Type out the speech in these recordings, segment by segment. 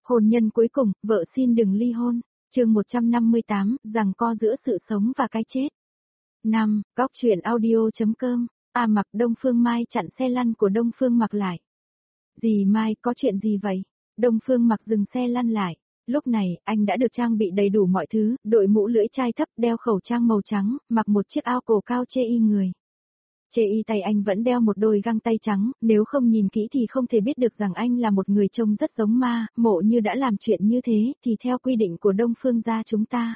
Hôn nhân cuối cùng, vợ xin đừng ly hôn. Chương 158, giằng co giữa sự sống và cái chết. 5. Góc truyện audio.com. Mặc Đông Phương Mai chặn xe lăn của Đông Phương Mặc lại. Dì Mai, có chuyện gì vậy? Đông Phương Mặc dừng xe lăn lại. Lúc này, anh đã được trang bị đầy đủ mọi thứ, đội mũ lưỡi chai thấp, đeo khẩu trang màu trắng, mặc một chiếc áo cổ cao chê y người. Chê y tay anh vẫn đeo một đôi găng tay trắng, nếu không nhìn kỹ thì không thể biết được rằng anh là một người trông rất giống ma. Mộ Như đã làm chuyện như thế, thì theo quy định của Đông Phương gia chúng ta.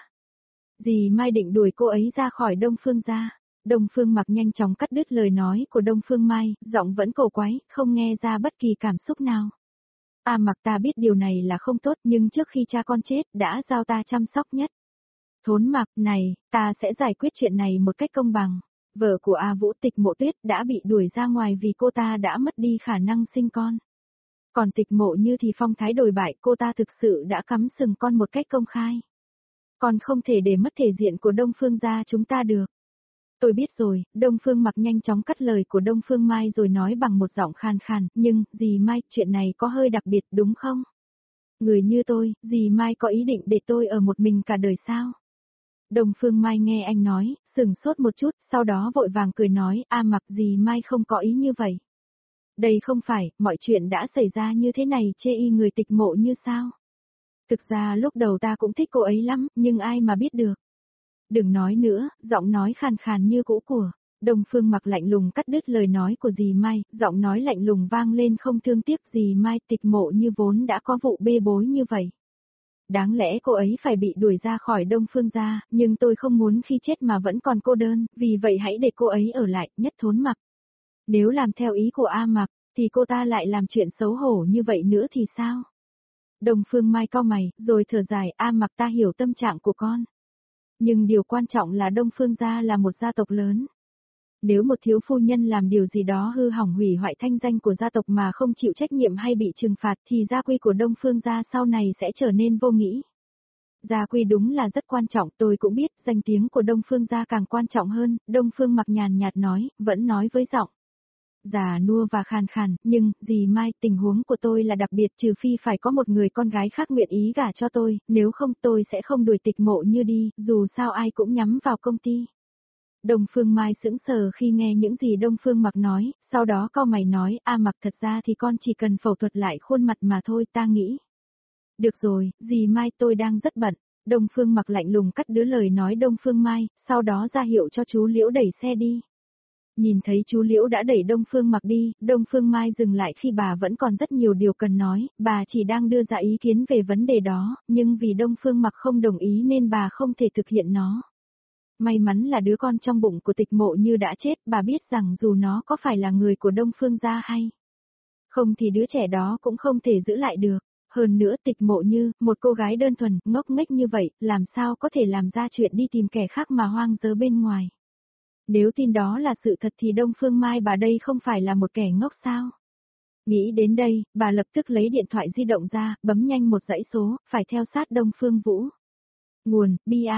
Dì Mai định đuổi cô ấy ra khỏi Đông Phương gia. Đông Phương Mặc nhanh chóng cắt đứt lời nói của Đông Phương Mai, giọng vẫn cổ quái, không nghe ra bất kỳ cảm xúc nào. Mặc, ta biết điều này là không tốt, nhưng trước khi cha con chết, đã giao ta chăm sóc nhất. Thốn Mặc, này, ta sẽ giải quyết chuyện này một cách công bằng. Vợ của Vũ, Tịch Mộ Tuyết, đã bị đuổi ra ngoài vì cô ta đã mất đi khả năng sinh con. Còn Tịch Mộ Như thì phong thái đồi bại, cô ta thực sự đã cắm sừng con một cách công khai. Còn không thể để mất thể diện của Đông Phương gia chúng ta được. Tôi biết rồi. Đông Phương Mặc nhanh chóng cắt lời của Đông Phương Mai rồi nói bằng một giọng khàn khàn, nhưng, dì Mai, chuyện này có hơi đặc biệt đúng không? Người như tôi, dì Mai có ý định để tôi ở một mình cả đời sao? Đông Phương Mai nghe anh nói, sừng sốt một chút, sau đó vội vàng cười nói, Mặc, dì Mai không có ý như vậy. Đây không phải, mọi chuyện đã xảy ra như thế này chê y người Tịch Mộ Như sao? Thực ra lúc đầu ta cũng thích cô ấy lắm, nhưng ai mà biết được. Đừng nói nữa, giọng nói khàn khàn như cũ của. Đông Phương Mặc lạnh lùng cắt đứt lời nói của dì Mai, giọng nói lạnh lùng vang lên không thương tiếc. Dì Mai, Tịch Mộ Như vốn đã có vụ bê bối như vậy. Đáng lẽ cô ấy phải bị đuổi ra khỏi Đông Phương gia, nhưng tôi không muốn khi chết mà vẫn còn cô đơn, vì vậy hãy để cô ấy ở lại, nhất Thốn Mặc. Nếu làm theo ý của Mặc, thì cô ta lại làm chuyện xấu hổ như vậy nữa thì sao? Đông Phương Mai cau mày, rồi thở dài, Mặc, ta hiểu tâm trạng của con. Nhưng điều quan trọng là Đông Phương gia là một gia tộc lớn. Nếu một thiếu phu nhân làm điều gì đó hư hỏng hủy hoại thanh danh của gia tộc mà không chịu trách nhiệm hay bị trừng phạt thì gia quy của Đông Phương gia sau này sẽ trở nên vô nghĩa. Gia quy đúng là rất quan trọng, tôi cũng biết, danh tiếng của Đông Phương gia càng quan trọng hơn. Đông Phương Mặc nhàn nhạt nói, vẫn nói với giọng già nua và khàn khàn, nhưng, dì Mai, tình huống của tôi là đặc biệt, trừ phi phải có một người con gái khác nguyện ý gả cho tôi, nếu không tôi sẽ không đuổi Tịch Mộ Như đi, dù sao ai cũng nhắm vào công ty. Đông Phương Mai sững sờ khi nghe những gì Đông Phương Mặc nói, sau đó cau mày nói, Mặc, thật ra thì con chỉ cần phẫu thuật lại khuôn mặt mà thôi, ta nghĩ. Được rồi, dì Mai, tôi đang rất bận. Đông Phương Mặc lạnh lùng cắt đứt lời nói Đông Phương Mai, sau đó ra hiệu cho chú Liễu đẩy xe đi. Nhìn thấy chú Liễu đã đẩy Đông Phương Mặc đi, Đông Phương Mai dừng lại khi bà vẫn còn rất nhiều điều cần nói, bà chỉ đang đưa ra ý kiến về vấn đề đó, nhưng vì Đông Phương Mặc không đồng ý nên bà không thể thực hiện nó. May mắn là đứa con trong bụng của Tịch Mộ Như đã chết, bà biết rằng dù nó có phải là người của Đông Phương gia hay không thì đứa trẻ đó cũng không thể giữ lại được. Hơn nữa Tịch Mộ Như, một cô gái đơn thuần, ngốc nghếch như vậy, làm sao có thể làm ra chuyện đi tìm kẻ khác mà hoang dơ bên ngoài. Nếu tin đó là sự thật thì Đông Phương Mai bà đây không phải là một kẻ ngốc sao? Nghĩ đến đây, bà lập tức lấy điện thoại di động ra, bấm nhanh một dãy số, phải theo sát Đông Phương Vũ. Nguồn,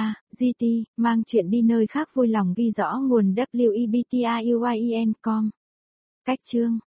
GT, mang chuyện đi nơi khác vui lòng ghi rõ nguồn WEBTIUIEN.com. Cách chương